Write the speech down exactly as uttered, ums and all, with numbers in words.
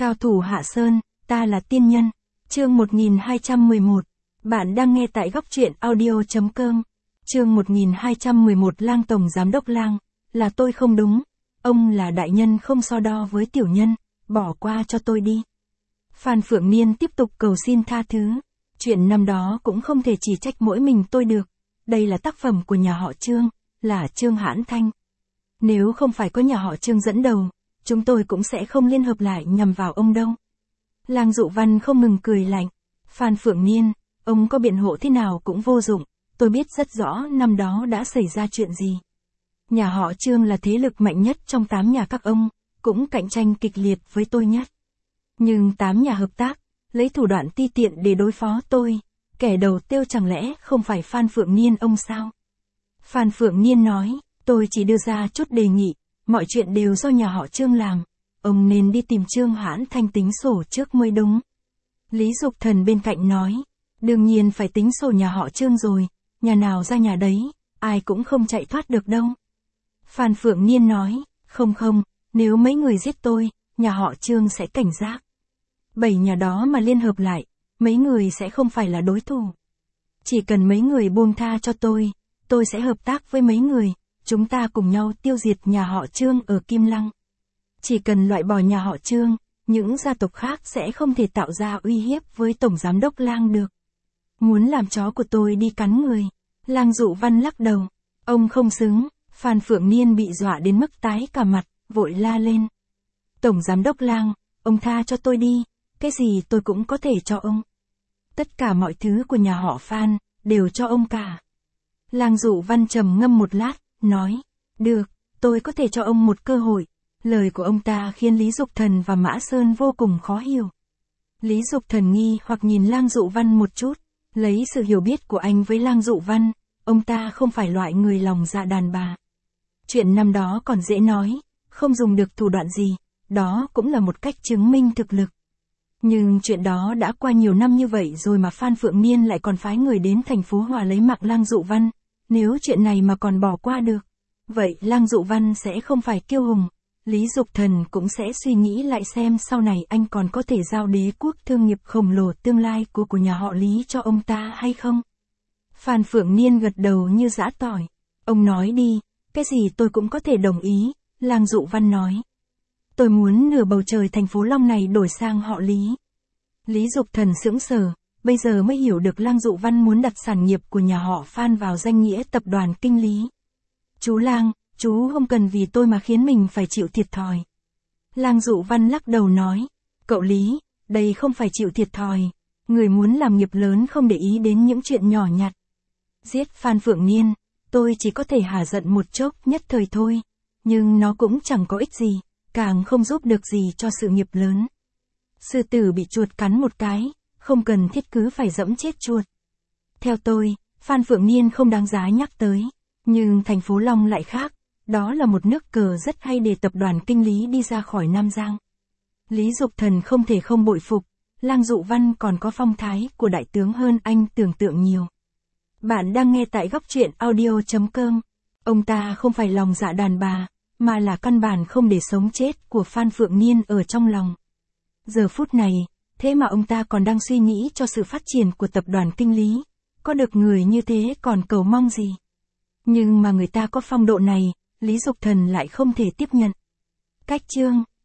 Cao thủ Hạ Sơn, ta là tiên nhân. Chương một nghìn hai trăm mười một. Bạn đang nghe tại góc truyện audio chấm com. Chương một nghìn hai trăm mười một. Lang Tổng Giám đốc Lang, là tôi không đúng. Ông là đại nhân không so đo với tiểu nhân, bỏ qua cho tôi đi. Phan Phượng Niên tiếp tục cầu xin tha thứ. Chuyện năm đó cũng không thể chỉ trách mỗi mình tôi được. Đây là tác phẩm của nhà họ Trương, là Trương Hãn Thanh. Nếu không phải có nhà họ Trương dẫn đầu, chúng tôi cũng sẽ không liên hợp lại nhằm vào ông đâu. Lang Dụ Văn không ngừng cười lạnh. Phan Phượng Niên, ông có biện hộ thế nào cũng vô dụng, tôi biết rất rõ năm đó đã xảy ra chuyện gì. Nhà họ Trương là thế lực mạnh nhất trong tám nhà các ông, cũng cạnh tranh kịch liệt với tôi nhất. Nhưng tám nhà hợp tác, lấy thủ đoạn ti tiện để đối phó tôi, kẻ đầu tiêu chẳng lẽ không phải Phan Phượng Niên ông sao? Phan Phượng Niên nói, tôi chỉ đưa ra chút đề nghị, mọi chuyện đều do nhà họ Trương làm, ông nên đi tìm Trương Hãn Thanh tính sổ trước mới đúng. Lý Dục Thần bên cạnh nói, đương nhiên phải tính sổ nhà họ Trương rồi, nhà nào ra nhà đấy, ai cũng không chạy thoát được đâu. Phan Phượng Niên nói, không không, nếu mấy người giết tôi, nhà họ Trương sẽ cảnh giác. Bảy nhà đó mà liên hợp lại, mấy người sẽ không phải là đối thủ. Chỉ cần mấy người buông tha cho tôi, tôi sẽ hợp tác với mấy người, chúng ta cùng nhau tiêu diệt nhà họ Trương ở Kim Lăng. Chỉ cần loại bỏ nhà họ Trương, những gia tộc khác sẽ không thể tạo ra uy hiếp với Tổng Giám đốc Lang được. Muốn làm chó của tôi đi cắn người. Lang Dụ Văn lắc đầu. Ông không xứng. Phan Phượng Niên bị dọa đến mức tái cả mặt, vội la lên. Tổng Giám đốc Lang, ông tha cho tôi đi, cái gì tôi cũng có thể cho ông. Tất cả mọi thứ của nhà họ Phan, đều cho ông cả. Lang Dụ Văn trầm ngâm một lát, nói, được, tôi có thể cho ông một cơ hội. Lời của ông ta khiến Lý Dục Thần và Mã Sơn vô cùng khó hiểu. Lý Dục Thần nghi hoặc nhìn Lang Dụ Văn một chút, lấy sự hiểu biết của anh với Lang Dụ Văn, ông ta không phải loại người lòng dạ đàn bà. Chuyện năm đó còn dễ nói, không dùng được thủ đoạn gì, đó cũng là một cách chứng minh thực lực. Nhưng chuyện đó đã qua nhiều năm như vậy rồi mà Phan Phượng Niên lại còn phái người đến thành phố Hòa lấy mạng Lang Dụ Văn, nếu chuyện này mà còn bỏ qua được, vậy Lang Dụ Văn sẽ không phải kiêu hùng. Lý Dục Thần cũng sẽ suy nghĩ lại xem sau này anh còn có thể giao đế quốc thương nghiệp khổng lồ tương lai của của nhà họ Lý cho ông ta hay không? Phan Phượng Niên gật đầu như giã tỏi. Ông nói đi, cái gì tôi cũng có thể đồng ý, Lang Dụ Văn nói. Tôi muốn nửa bầu trời thành phố Long này đổi sang họ Lý. Lý Dục Thần sững sờ, bây giờ mới hiểu được Lang Dụ Văn muốn đặt sản nghiệp của nhà họ Phan vào danh nghĩa tập đoàn Kinh Lý. Chú Lang, chú không cần vì tôi mà khiến mình phải chịu thiệt thòi. Lang Dụ Văn lắc đầu nói, cậu Lý, đây không phải chịu thiệt thòi, người muốn làm nghiệp lớn không để ý đến những chuyện nhỏ nhặt. Giết Phan Phượng Niên, tôi chỉ có thể hả giận một chốc nhất thời thôi, nhưng nó cũng chẳng có ích gì, càng không giúp được gì cho sự nghiệp lớn. Sư tử bị chuột cắn một cái, không cần thiết cứ phải dẫm chết chuột. Theo tôi, Phan Phượng Niên không đáng giá nhắc tới, nhưng thành phố Long lại khác. Đó là một nước cờ rất hay để tập đoàn Kinh Lý đi ra khỏi Nam Giang. Lý Dục Thần không thể không bội phục, Lang Dụ Văn còn có phong thái của đại tướng hơn anh tưởng tượng nhiều. Bạn đang nghe tại góc truyện audio chấm com. Ông ta không phải lòng dạ đàn bà, mà là căn bản không để sống chết của Phan Phượng Niên ở trong lòng. Giờ phút này, thế mà ông ta còn đang suy nghĩ cho sự phát triển của tập đoàn Kinh Lý. Có được người như thế còn cầu mong gì? Nhưng mà người ta có phong độ này, Lý Dục Thần lại không thể tiếp nhận. Cách chương